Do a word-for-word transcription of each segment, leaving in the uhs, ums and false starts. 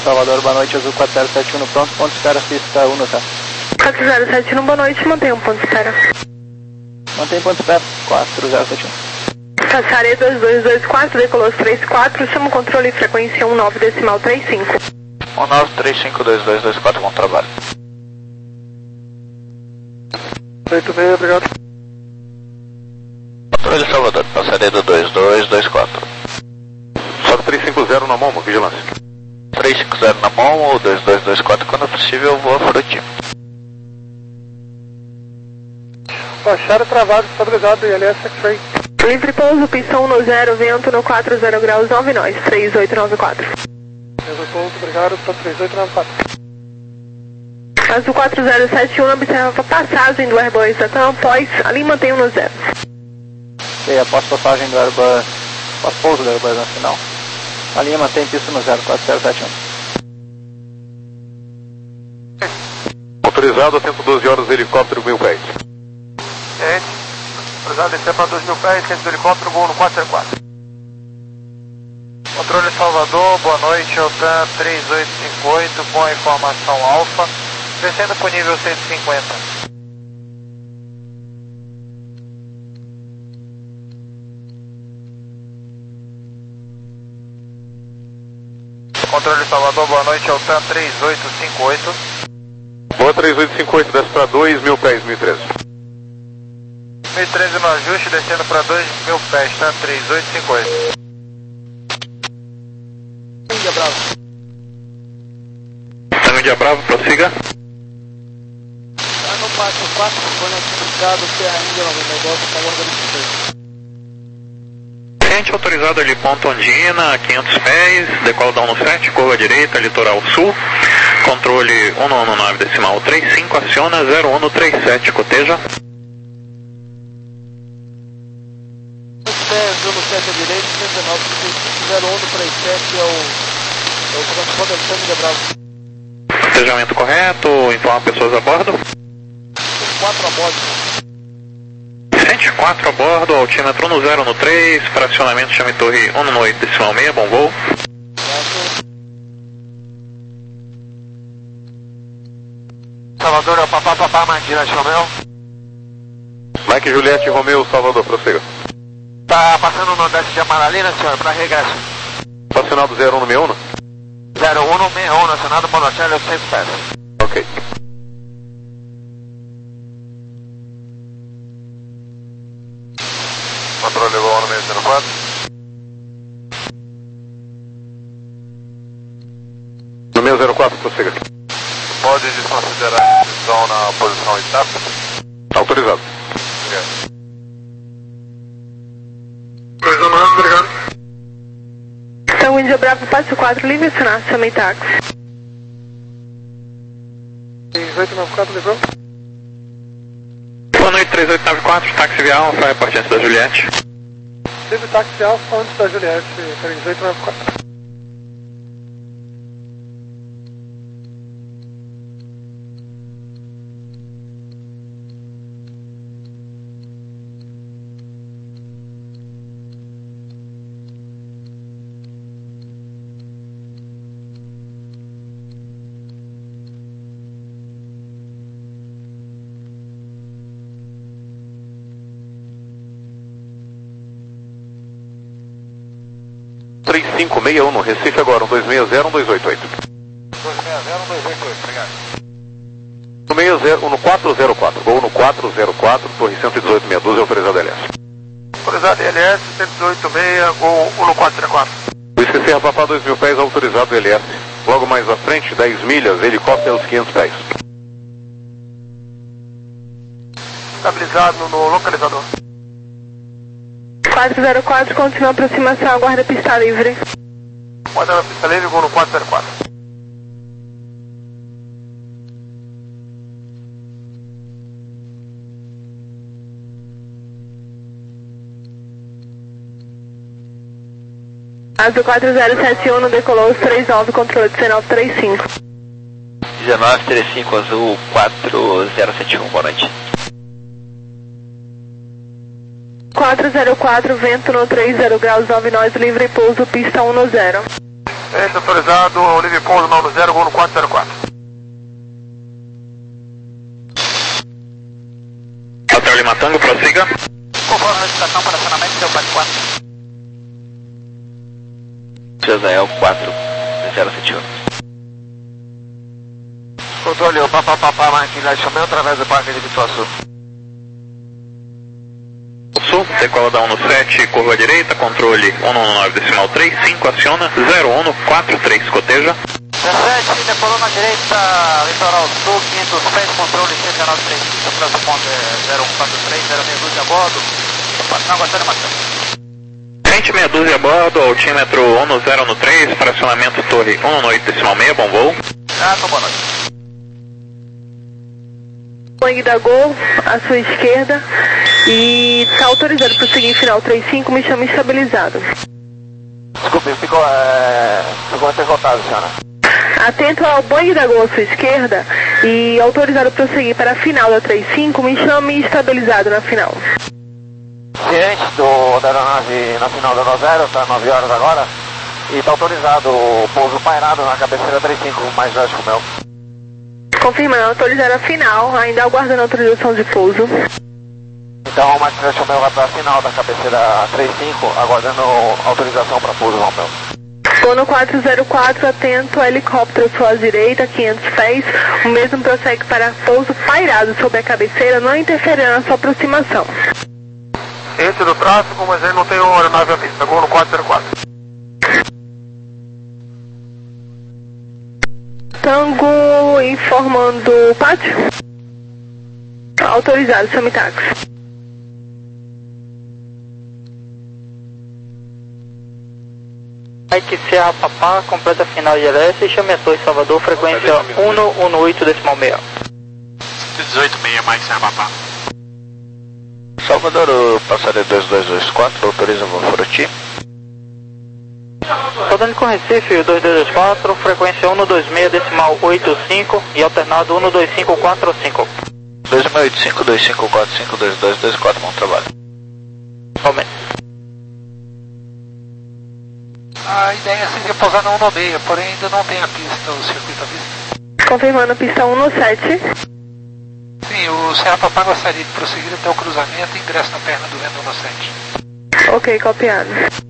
Salvador, boa noite, Azul quatro zero sete um no pronto, ponto espera, pista um no tá. quatro zero sete um, boa noite, mantenha um ponto espera. Mantém ponto espera, quatro zero sete um. Passarei dois dois dois quatro, decolou três quatro, chama o controle frequência um nove decimal três cinco. um nove três cinco dois dois dois quatro, bom trabalho. oito seis, obrigado. Controle Salvador, passarei do dois dois dois quatro. Sobe três cinco zero na mão, vigilância. três cinco zero na mão ou dois dois dois quatro, quando possível eu vou frutinho. Baixaram travado, estabilizado, I L S X-Ray. Livre pouso, pista um no zero, vento no quatro zero graus, nove nós, três oito nove quatro. Livre pouso, obrigado, para três oito nove quatro. Azul quatro zero sete um, observa a passagem do Airbus Latam após, ali mantém um no zero. Ok, após passagem do Airbus, após pouso do Airbus Nacional. A linha mantém pista no zero quatro zero sete um. Autorizado a cento e doze horas, helicóptero mil pés. Gente, autorizado a descer para dois mil pés, centro do helicóptero, voo no quatro zero quatro. Controle Salvador, boa noite, OTAN três oito cinco oito, com a informação alfa, descendo para o nível cento e cinquenta. Controle Salvador, boa noite, OTAN três oito cinco oito. Boa três oito cinco oito, desce para dois mil pés, mil e treze. mil e treze no ajuste, descendo para dois mil pés, tá? três oito cinco oito. Índia Bravo. Tá no Índia Bravo, prossiga. Tá no quatro quatro, foi notificado que a Índia noventa e dois está organizando. Cliente autorizado ali, ponto Ondina, quinhentos pés, decola da um no sete, curva direita, litoral sul, controle um no nove decimal três cinco, aciona zero um no trinta e sete, coteja. No sete à direita, cento e dezenove, zero um do trinta e sete é o, é o transponder de Índia Bravo. Cotejamento correto, informa pessoas a bordo. cento e quatro a bordo. cento e quatro a bordo, altímetro um no zero no três, fracionamento chame torre um no oito decimal seis, bom voo. Salvador, é o papá, papá, Mandira, Romeu. Mike Juliette Romeu, Salvador, prossiga. Tá passando no Nordeste de Amaralina, senhor, para regresso. Tá sinal do zero um no sessenta e um? zero um no sessenta e um, nacional Monocelli, oitocentos pés. Ok. Controle voo no meio zero quatro. No meio zero quatro, prossiga. Pode desconsiderar a decisão na posição etapa? Autorizado. Obrigado. Obrigado. Então, Índia Bravo, passo quatro, livre acionar, chamei táxi. três oito nove quatro, levou? Boa noite, três oito nove quatro, táxi via Alfa, reporte antes da Juliette. Teve táxi Alfa antes da Juliette, três oito nove quatro. três cinco seis um no Recife agora, um dois seis zero um dois oito oito. dois seis zero um dois oito oito, obrigado. No meio zero, no quatro zero quatro, gol no quatro zero quatro, torre cento e dezoito meia dúzia, autorizado L S. Autorizado L S, cento e dezoito seis, gol um no quatro zero quatro. O I C C Rapapá dois mil pés, autorizado L S. Logo mais à frente, dez milhas, helicóptero aos quinhentos pés. Estabilizado no localizador. quatro zero quatro, continua a aproximação, aguarda pista livre. Guarda na pista livre, gol no quatro zero quatro. Azul quatro zero sete um, decolou os três nove, controle dezenove três cinco. dezenove três cinco, Azul quatro zero sete um, boa noite. quatro zero quatro, vento no três zero graus, nove nós, livre pouso, pista um no zero. Esse autorizado, livre pouso nove zero, voo no quatro zero quatro. Hotel Lima Tango, prossiga. Conforme a estação para acionamento, seu quatro quatro. Israel quatro zero sete um. Controle, o papapá, máquina, chamei através do Parque de Pituaçu. Sul, decola da um no sete, curva direita, controle um no nove decimal três cinco, aciona zero um no quatro três, coteja. dezessete, decolou na direita, litoral sul, quinhentos pés, controle C nove três cinco, transponder zero um quatro três, zero meia dúzia a bordo. Não, Antônio Matheus. Frente meia dúzia a bordo, altímetro um no zero no três, fracionamento torre um no oito decimal seis, bom voo. Ah, boa noite. Boeing da Gol, à sua esquerda, e está autorizado para seguir final três cinco, me chama estabilizado. Desculpe, ficou, é... ficou interrotado, senhora. Atento ao Boeing da Gol à sua esquerda e autorizado para prosseguir para a final da três cinco, me chame estabilizado na final. Ciente do, da aeronave na final da zero, está nove horas agora, e está autorizado o pouso pairado na cabeceira três cinco, mais lógico meu. Confirmando, autorizado a final, ainda aguardando a autorização de pouso. Então o mais lógico meu vai para a final da cabeceira três cinco, aguardando autorização para pouso, Romeu. Vou no quatro zero quatro, atento, helicóptero à sua direita, quinhentos pés, o mesmo prossegue para pouso pairado sobre a cabeceira, não interferindo na sua aproximação. Esse do tráfego, mas ele não tem uma aeronave à vista, voo no quatro zero quatro. Tango informando o pátio. Autorizado, chame táxi. Mike Serra Papá, completa final I L S, chame a Torre Salvador, frequência um no oito decimal seis. dezoito seis, Mike Serra Papá. Salvador, o passageiro dois dois dois quatro, autoriza o voo Foroti. Rodando com Recife, dois dois dois quatro, frequência um no dois seis decimal oito cinco e alternado um no dois cinco quatro cinco. dois seis oito cinco, dois cinco quatro cinco, dois dois dois quatro, bom trabalho. Somente. A ideia seria pousar no um no meio, porém ainda não tem a pista, o circuito à vista. Confirmando pista um no sete. Sim, o Serra Papá gostaria de prosseguir até o cruzamento e ingresso na perna do vento um no sete. Ok, copiado.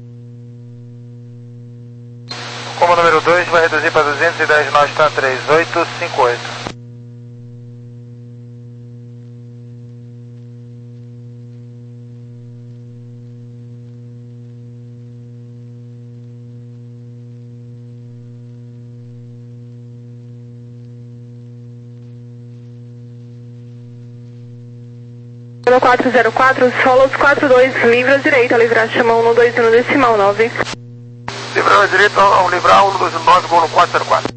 Como número dois, vai reduzir para duzentos e dez nós, está três oito cinco oito. No quatro zero quatro, solos quatro dois, livre à direita, livrar chama um no dois no decimal nove. Livrar à direita, ao livrar um no dois nove, voo no quatro zero quatro.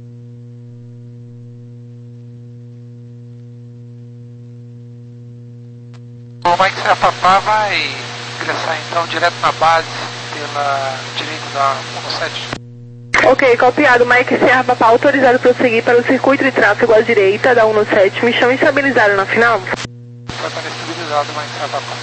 O Mike Serra Papá vai ingressar então direto na base pela direita da um no sete. Ok, copiado, Mike Serra Papá, autorizado para prosseguir para o circuito de tráfego à direita da um no sete, me chama estabilizado na final. Vai estar estabilizado o Mike Serra Papá.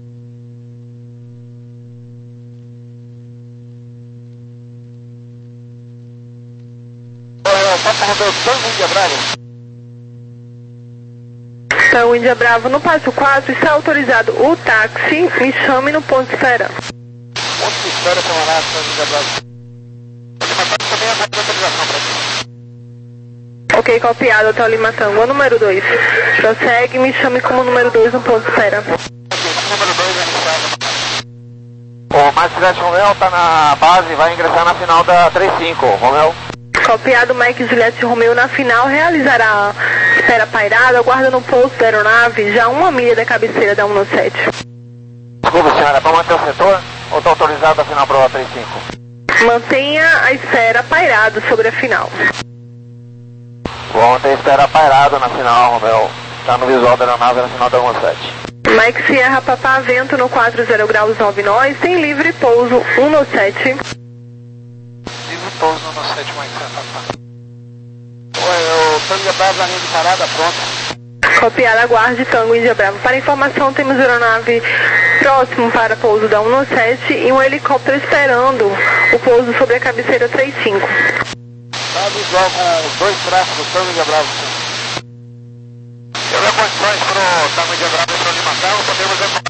Então, Índia Bravo, no passo quatro, está autorizado o táxi, me chame no ponto de espera. Ponto de espera, camarada, Índia Bravo. Também é mais autorização para ti. Ok, copiado, Hotel Lima Tango. O número dois. Prossegue, me chame como número dois no ponto de espera. Número dois, iniciado. O Marcelo Romeu está na base e vai ingressar na final da três cinco, Romeu. Copiado, Mike Juliette Romeu na final realizará a espera pairada, aguarda no posto da aeronave, já uma milha da cabeceira da um no sete. Desculpa, senhora, é para manter o setor ou está autorizado a final para o três cinco? Mantenha a espera pairado sobre a final. Vamos ter espera pairado na final, Romeu. Está no visual da aeronave na final da um no sete. Mike Sierra Papá, vento no quatro zero graus nove nós, tem livre pouso um no sete. Livre pouso no sete, Mike Serra Papá. Oi, o Tango Bravo na linha de parada, pronto. Copiado, aguarde Tango Índia Bravo. Para informação, temos aeronave próximo para pouso da um sete e um helicóptero esperando o pouso sobre a cabeceira trinta e cinco. Tá visual com os dois traços do Tango Índia Bravo. Eu dou condições para o Tango Índia Bravo e para o Lima Tango, podemos ver.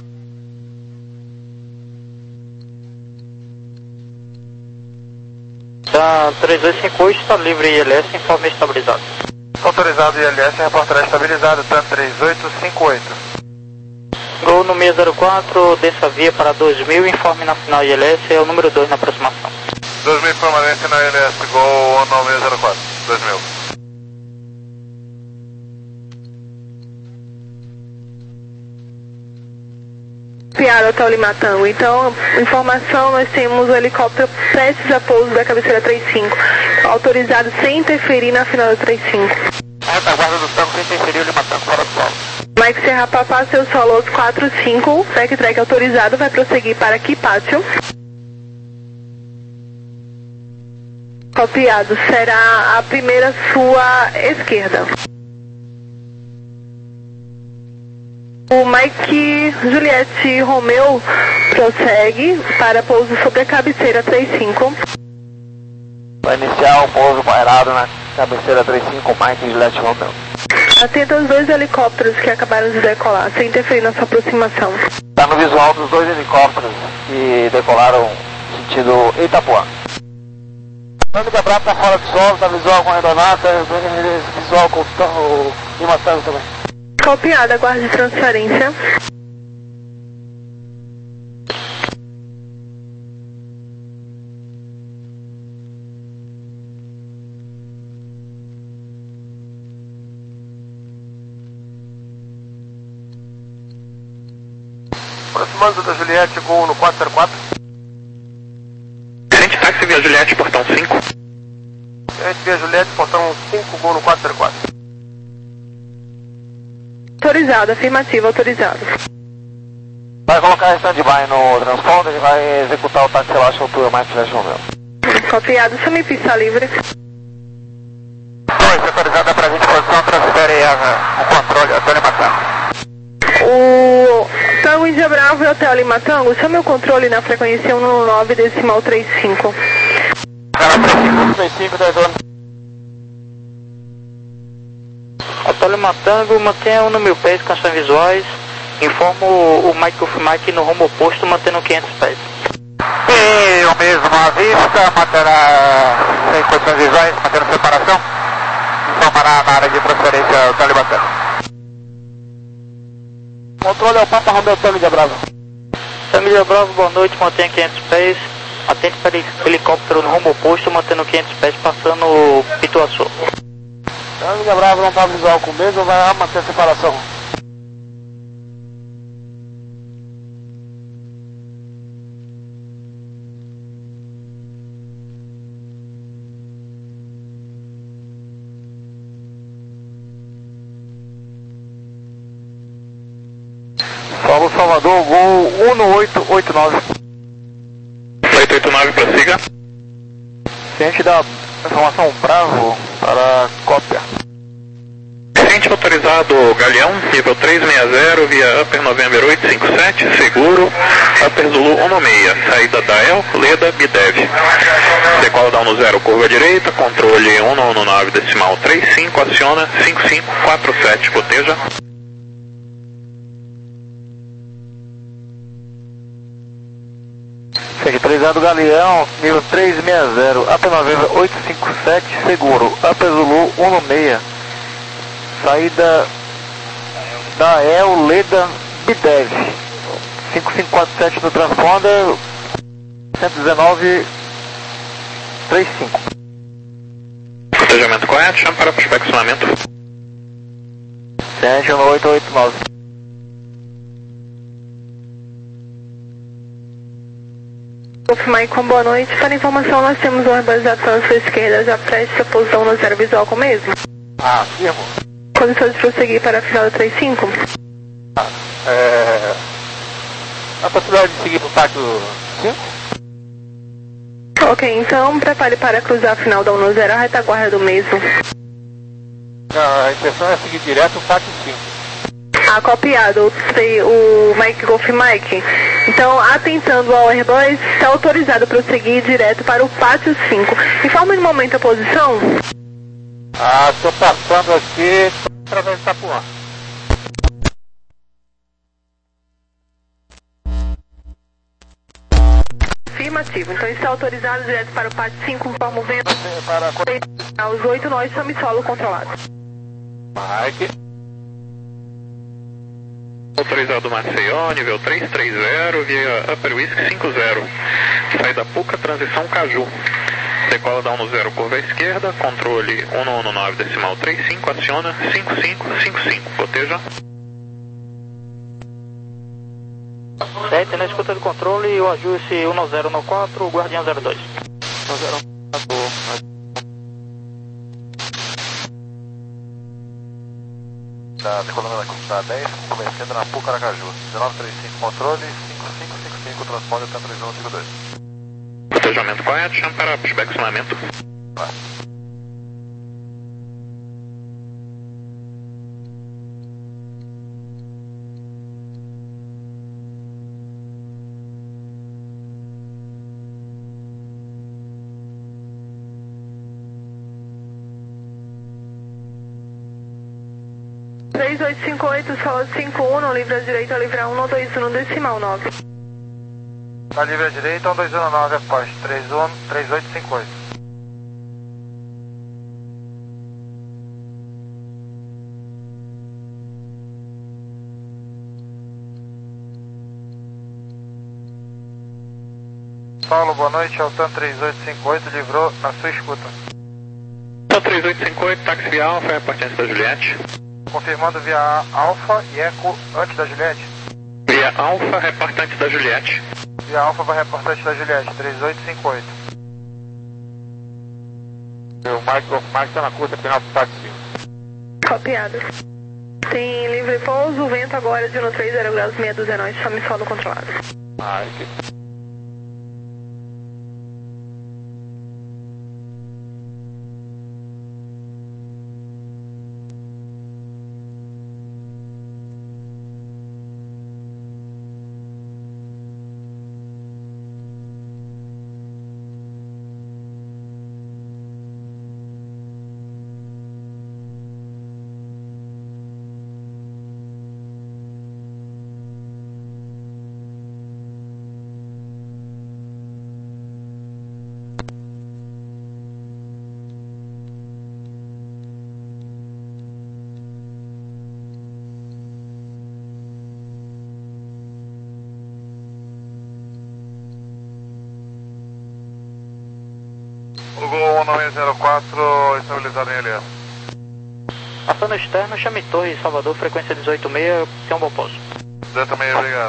Tá, três dois cinco oito está livre I L S, informe estabilizado. Autorizado I L S, reportagem estabilizado, TAM três oito cinco oito. Gol no seis zero quatro, desça via para dois mil, informe na final I L S, é o número dois na aproximação. dois mil permanente na I L S, Gol no seis zero quatro, dois mil. Piara Hotel Lima Tango. Então, informação, nós temos o helicóptero prestes a pouso da cabeceira trinta e cinco, autorizado sem interferir na final da trinta e cinco. A retaguarda do Tango sem interferir o Lima Tango fora do solo. Mike Serra Papá, seu solo quatro cinco, backtrack autorizado, vai prosseguir para Kipátio. Copiado, será a primeira sua esquerda. O Mike Juliette Romeu prossegue para pouso sobre a cabeceira trinta e cinco. Vai iniciar o pouso pairado na cabeceira trinta e cinco, Mike Juliette Romeu. Atenta aos dois helicópteros que acabaram de decolar, sem interferir na sua aproximação. Está no visual dos dois helicópteros que decolaram sentido Itapuã. Tango Índia Bravo está fora do solo, está visual com a aeronata, visual com o Lima Tango também. Copiado, aguarde transferência. Aproximando da Juliette, Gol no quatro zero quatro. Gente, táxi via Juliette, portão cinco. Gente via Juliette, portão cinco, Gol no quatro zero quatro. Autorizado, afirmativo, autorizado. Vai colocar stand-by no transponder e vai executar o táxi relaxa altura mais Juliette Romeu. Copiado, chame pista livre. dois, autorizada para vinte posição, transfere a, o controle até Lima Tango. O Tango Índia Bravo e Hotel Lima Tango, chame o controle na frequência cento e nove decimal trinta e cinco. trinta e cinco, dez horas. Hotel Lima Tango, mantenha um no mil pés, canções visuais. Informo o Mike of Mike no rumo oposto, mantendo quinhentos pés. E o mesmo à vista, manterá sem condições visuais, mantendo separação. Informará na área de transferência do Lima Tango. Controle é o Papa Romeu Tango Índia Bravo. Tango Índia Bravo, boa noite, mantenha quinhentos pés. Atente para helicóptero no rumo oposto, mantendo quinhentos pés, passando o Pituaçu. Tango Índia Bravo não está visual com o mesmo, vai manter a separação. Solo Salvador, Gol um no oito oito nove. oito oito nove, prossiga. Ciente da informação Bravo para cópia. Ciente autorizado Galeão, nível trezentos e sessenta, via Upper November oito cinco sete, seguro, Upper Zulu um seis, saída da El, Leda, Bidev. Decola da um zero, curva direita, controle um um nove decimal trinta e cinco, aciona cinco cinco quatro sete, coteja. Autorizado Galeão, nível trezentos e sessenta, Upper November oito cinco sete, seguro, Upper Zulu um seis, saída da El, Leda, Bidev, cinco cinco quatro sete no transponder, cento e dezenove, trinta e cinco. Cotejamento correto, chama para prospeccionamento. Ciente no oito oito nove. Maicon, boa noite. Para informação, nós temos uma urbanização à sua esquerda, já prestes a posição no zero visual com o mesmo. Ah, firmo. Condições de prosseguir para a final da trinta e cinco? Ah, é... A possibilidade de seguir para o táxi cinco? Ok, então prepare para cruzar a final da um zero, a retaguarda do mesmo. A intenção é seguir direto o táxi cinco. Ah, copiado, o Mike Golf Mike. Então, atentando ao Airbus, está autorizado a prosseguir direto para o pátio cinco. Informe no momento a posição. Ah, estou passando aqui através de Itapuã. Afirmativo. Então está autorizado direto para o pátio cinco, informa o vento. Para Aos oito nós somos solo controlado. Mike. Autorizado Maceió, nível três três zero, via Upper Whisky cinco zero. Saída Puca, transição Caju. Decola down no zero, curva à esquerda, controle um um nove decimal trinta e cinco, aciona cinco cinco cinco cinco. Proteja. sete, na escuta do controle, o ajuste um zero no quatro, o Guardião zero dois. Tá decolando da dez, curva à esquerda na Puca Aracaju. dezenove trinta e cinco, controle, cinco cinco cinco cinco, transponder até três um cinco dois. Protejamento correto, chama para pushback acionamento. Vai. três oito cinco oito, solo cinco um, não livre à direita, livre a um dois um decimal nove. Tá livre à direita, um dois um nove, aposto, três um, três oito cinco oito. Paulo, boa noite, Altan três oito cinco oito, livrou na sua escuta. Então três oito cinco oito, táxi via Alfa, é a partida da Juliette. Confirmando via Alfa e Eco antes da Juliette. Via Alfa, reportante da Juliette. Via Alfa vai reportante da Juliette, três oito cinco oito. O Mike, o Mike está na curta, final do táxi. Copiado. Tem livre pouso, vento agora de um três zero graus, meia dúzia nós, chame solo controlado. Mike. O Gol nove zero quatro estabilizado em L S. Passando externo, chame Torre, Salvador, frequência dezoito seis, tem um bom pouso. dezoito seis, obrigado.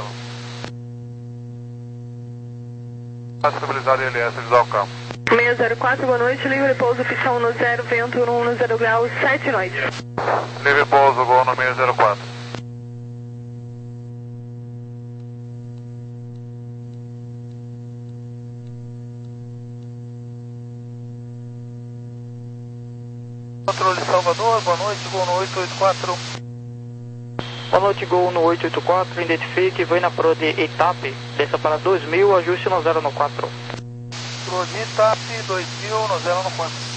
Estabilizado em L S, avisar o campo. seis zero quatro, boa noite, livre pouso, pistão no zero, vento no zero graus, sete nós. Livre pouso, Gol no seis zero quatro. Controle Salvador, boa noite, Gol no oito oito quatro. Boa noite, Gol no oito oito quatro, identifique, vai na Pro de Etape, desça para dois mil, ajuste no zero no quatro. Pro de Etape, dois mil, no zero no quatro.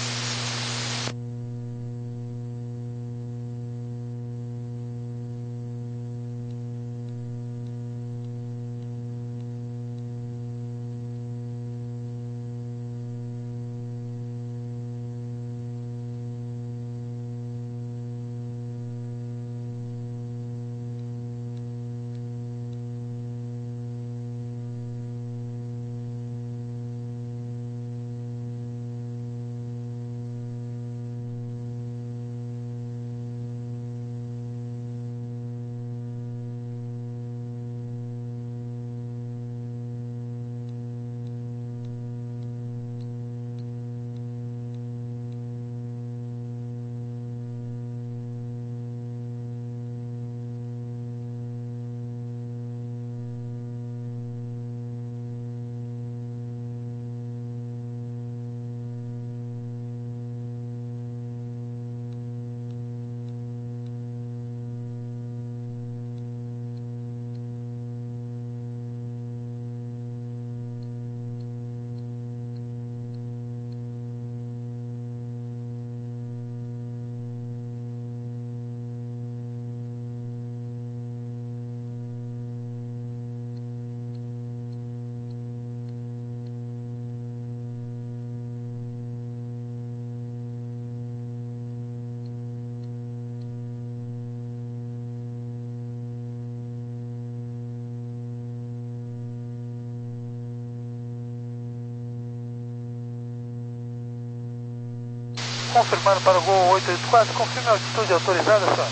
Confirmando para o Gol oito oito quatro, confirme a altitude autorizada, senhor.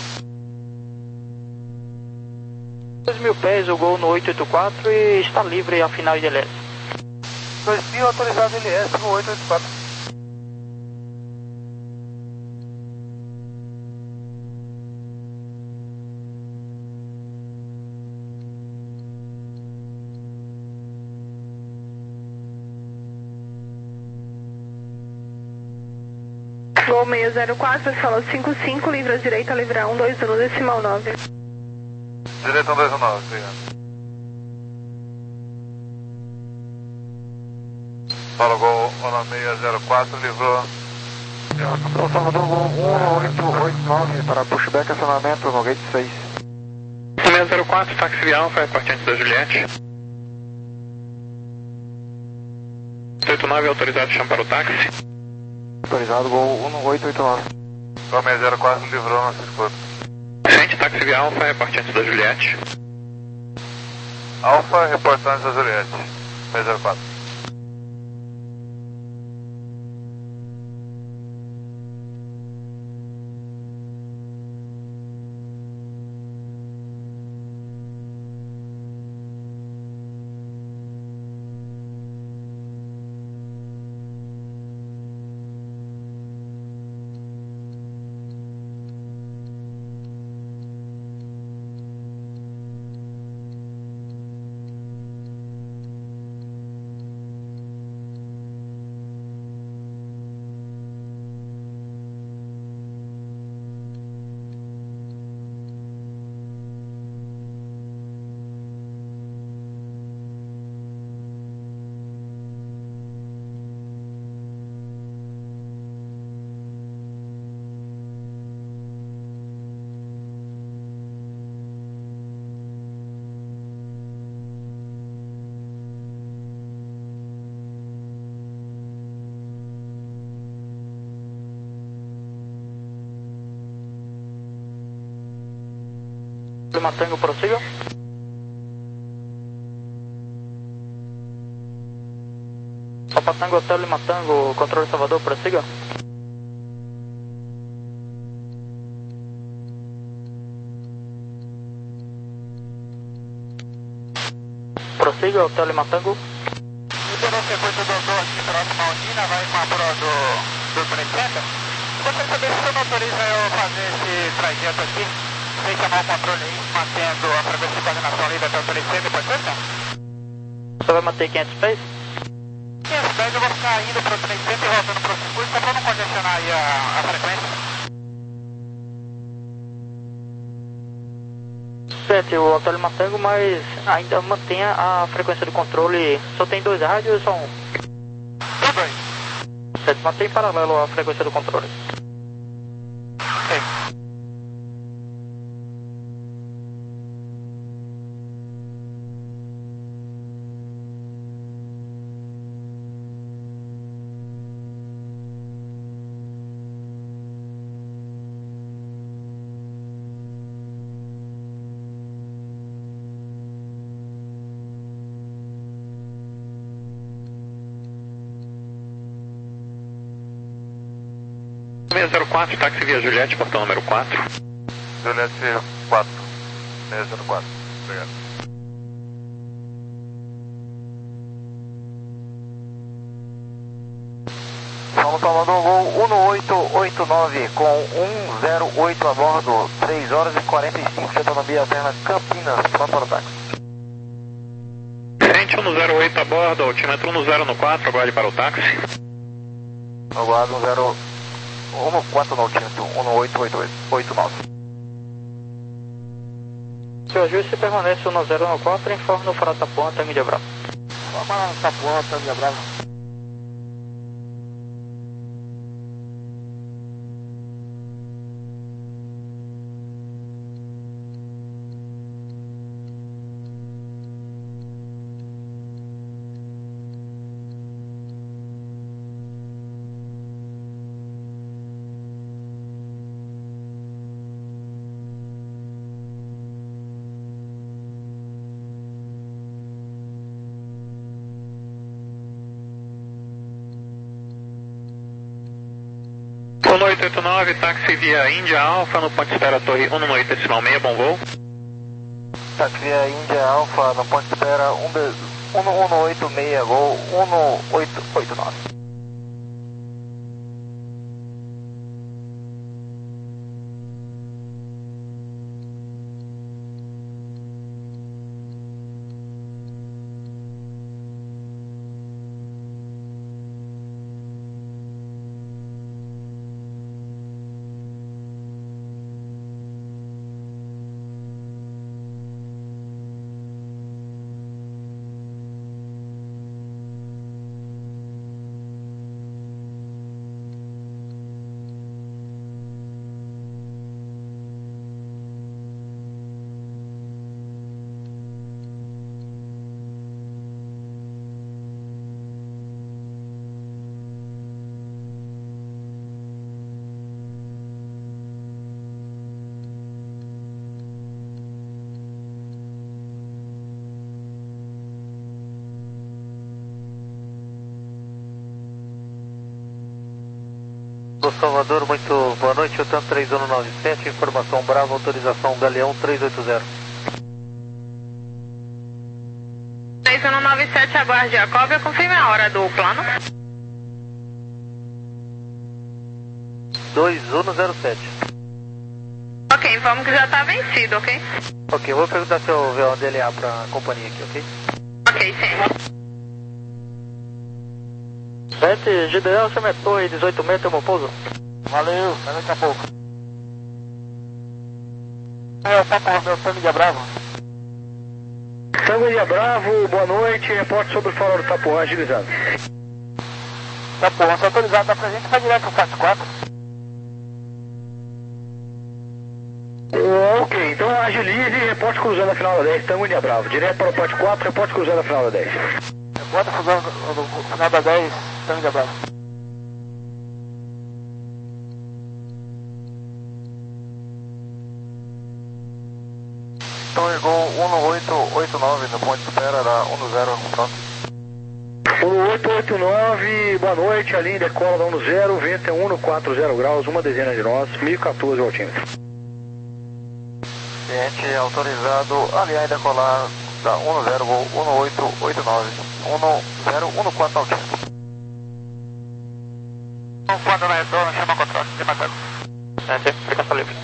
dois mil pés, o Gol no oito oito quatro e está livre a final de L S. dois mil autorizado L S no oito oito quatro. Gol seis zero quatro, falou cinco cinco, livre à direita, livre um dois um, decimal nove. Direita um dois um nove, obrigado. Fala, Gol seis zero quatro, livrou. São Salvador, Gol um oito oito nove para pushback, acionamento no gate seis. seis zero quatro, táxi via Alfa, repartiente da Juliette. oito oito nove, autorizado, chama para o táxi. Autorizado, Gol um oito oito nove. Gol seis zero quatro, livrou, nossa escuta. Frente, táxi via Alfa, repartiente da Juliette. Alfa, reportante da Juliette, seis zero quatro. Lima Tango, prossiga. Papa Tango, Hotel Lima Tango, controle Salvador, prossiga. Prossiga, Hotel Lima Tango. Liberou o circuito do Gol aqui próximo à Ondina, vai com a pro do, do trecento. Gostaria de saber se você não autoriza eu fazer esse trajeto aqui, sem chamar o controle aí, mantendo a frequência de coordenação livre até o trecento e depois não? Você vai manter quinhentos pés? quinhentos pés eu vou ficar indo para o trecento e voltando para o circuito, só para não congestionar aí a, a frequência. Certo, o Hotel Lima Tango, mas ainda mantenha a frequência do controle. Só tem dois rádios ou só um? Tudo dois. Certo, mantém em paralelo a frequência do controle. Sim. seis zero quatro, táxi via Juliette, portão número quatro. Juliette quatro, seis zero quatro, obrigado. São Salvador, Gol um oito oito nove com um zero oito a bordo, três horas e quarenta e cinco de autonomia alterna Campinas, pronto para o táxi. Frente um zero oito a bordo, altímetro um zero no quatro, aguarde para o táxi. Aguardo um zero um quatro no altímetro, um oito oito oito nove. Seu ajuste permanece um zero no quatro, informe no Farol Tapuã, Tangue de Bravo. Vamos lá no Tapuã, Tangue de Bravo. oito oito nove, táxi via Índia Alfa, no ponto de espera Torre um um oito decimal seis, bom voo. Táxi via Índia Alfa, no ponto de espera um um oito seis, gol um oito oito nove. Do Salvador, muito boa noite, o TAM três um nove sete, informação Bravo, autorização Galeão três oito zero. três um nove sete, aguarde a cópia, confirme a hora do plano. dois um zero sete. Ok, vamos que já está vencido, ok? Ok, eu vou perguntar se eu ver onde ele é para a companhia aqui, ok? Ok, sim. sete, Gideão, chama Torre dezoito meia, tem um pouso. Valeu, até daqui a pouco. É, tá com o Tango de Bravo. Tango de Bravo, boa noite, reporte sobre o farol do Itapuã, agilizado. Itapuã, se autorizado da presente, vai direto pro quatro quatro. Ok, então agilize e reporte cruzando a final da dez, Tango de Bravo, direto para o pote quatro, reporte cruzando a final da dez. Bota cruzando no final da dez, Tango de Bravo. Torre Gol um oito oito nove, no ponto de espera da um zero, pronto. um oito oito nove, boa noite, a linha decola da um zero, vento é um quatro zero graus, uma dezena de nós, mil e quatorze altímetros. Cliente autorizado, alinhar e decolar da um zero, gol um oito oito nove, um zero um quatro altímetro. Quando na retorno, chama controle, de Marcelo. É, sim, fica só livre.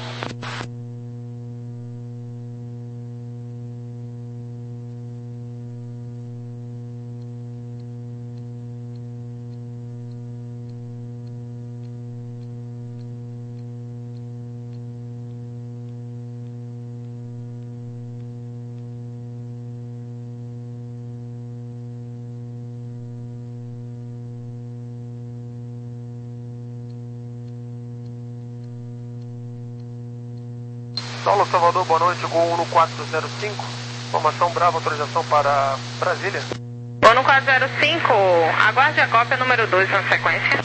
Saulo Salvador, boa noite, Gol um quatro zero cinco, informação Bravo, autorização para Brasília. um quatro zero cinco, aguarde a cópia número dois na sequência.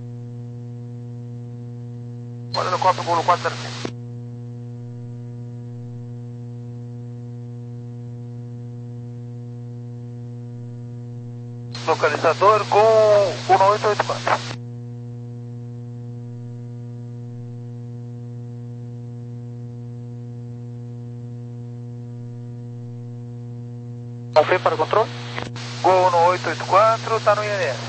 Olha no cópia, Gol um quatro zero cinco. Localizador com um oito oito quatro. Confirma para o controle? Gol no oito oito quatro, tá no I N S.